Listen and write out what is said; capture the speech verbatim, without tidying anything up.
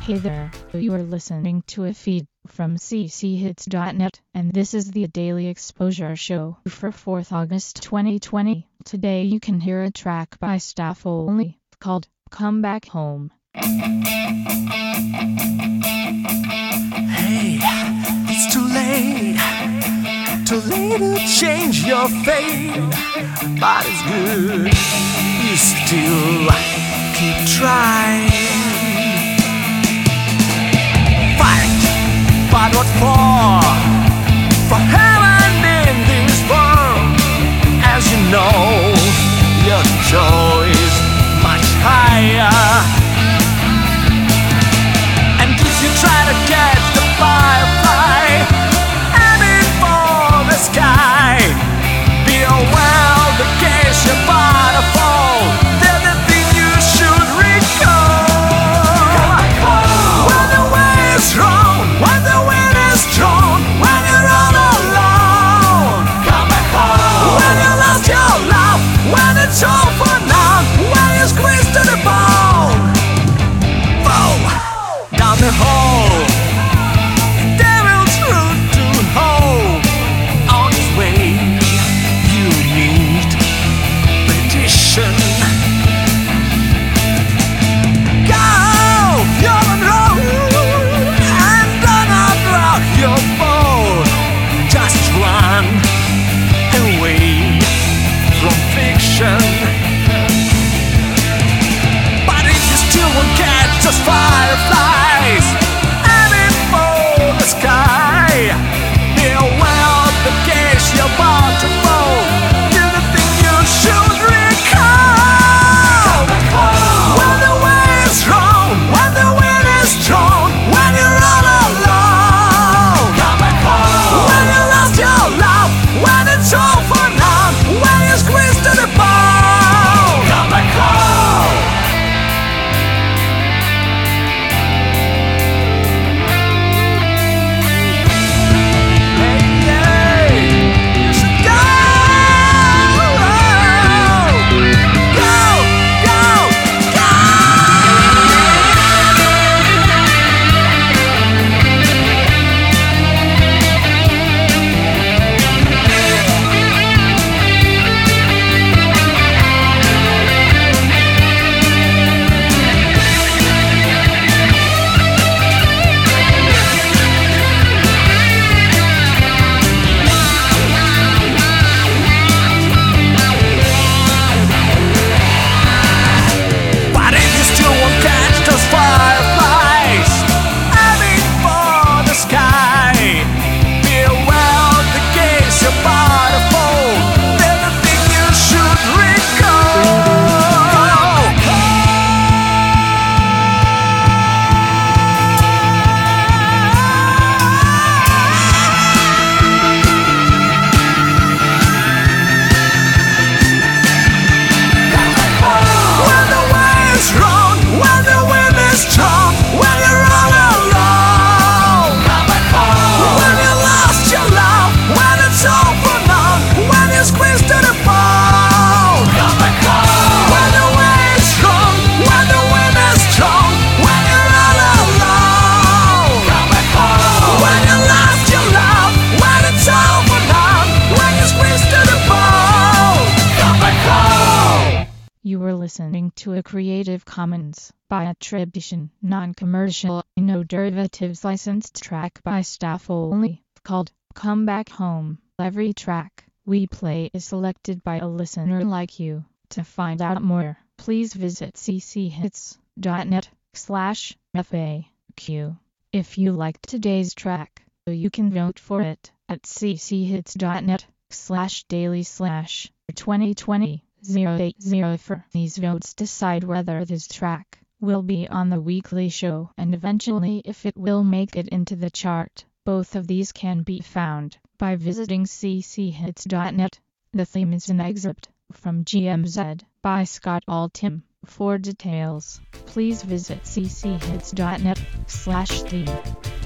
Hey there, you are listening to a feed from c c hits dot net, and this is the Daily Exposure Show for fourth August twenty twenty. Today you can hear a track by Staff Only, called Come Back Home. Hey, it's too late, too late to change your fate, but it's good, you still keep trying. But what for? For heaven in this world. As you know, your choice much higher. And if you try to catch the firefly, aiming for the sky, be aware the case you're about to fall. There's the thing you should recall. When the way is wrong, when the wind is strong, when you're all alone, come back home. When you lost your love, when it's all for now, when you're squeezed to the bone, boom, down the hole, devil's route to hope. On his way, you need petition. Go, you're on road, and do not rock your boat. Just run away from fiction. But if you still won't catch those fireflies, aiming for the sky, be aware of the case you're about to fall. Do the thing you should recall. When the way is wrong, when the wind is strong, when you're all alone, come back home. When you lost your love, when it's all for now, when you're squeezed to the bone, come back home. Hey, hey, you should go, go, go, go. But if you still won't catch those fireflies, aiming for the sky, be aware of the case you're about to fall. There's the thing you should recall. When the way is wrong, when the wind is strong, when you're all alone, come back home. When you lost your love, when it's all for now, when you're squeezed to the bone, come back home. When the way is wrong, when the wind is strong, when you're all alone, come back home. When you lost your love, when it's all for now, when you're squeezed to the bone, come back home. You were listening to a Creative Commons by attribution, non-commercial, no derivatives licensed track by Staff Only, called Come Back Home. Every track we play is selected by a listener like you. To find out more, please visit c c hits dot net slash F A Q. If you liked today's track, you can vote for it at c c hits dot net slash daily slash twenty twenty oh eight oh four. These votes decide whether this track will be on the weekly show and eventually if it will make it into the chart. Both of these can be found by visiting c c hits dot net. The theme is an excerpt from G M Z by Scott Altham. For details, please visit c c hits dot net slash theme.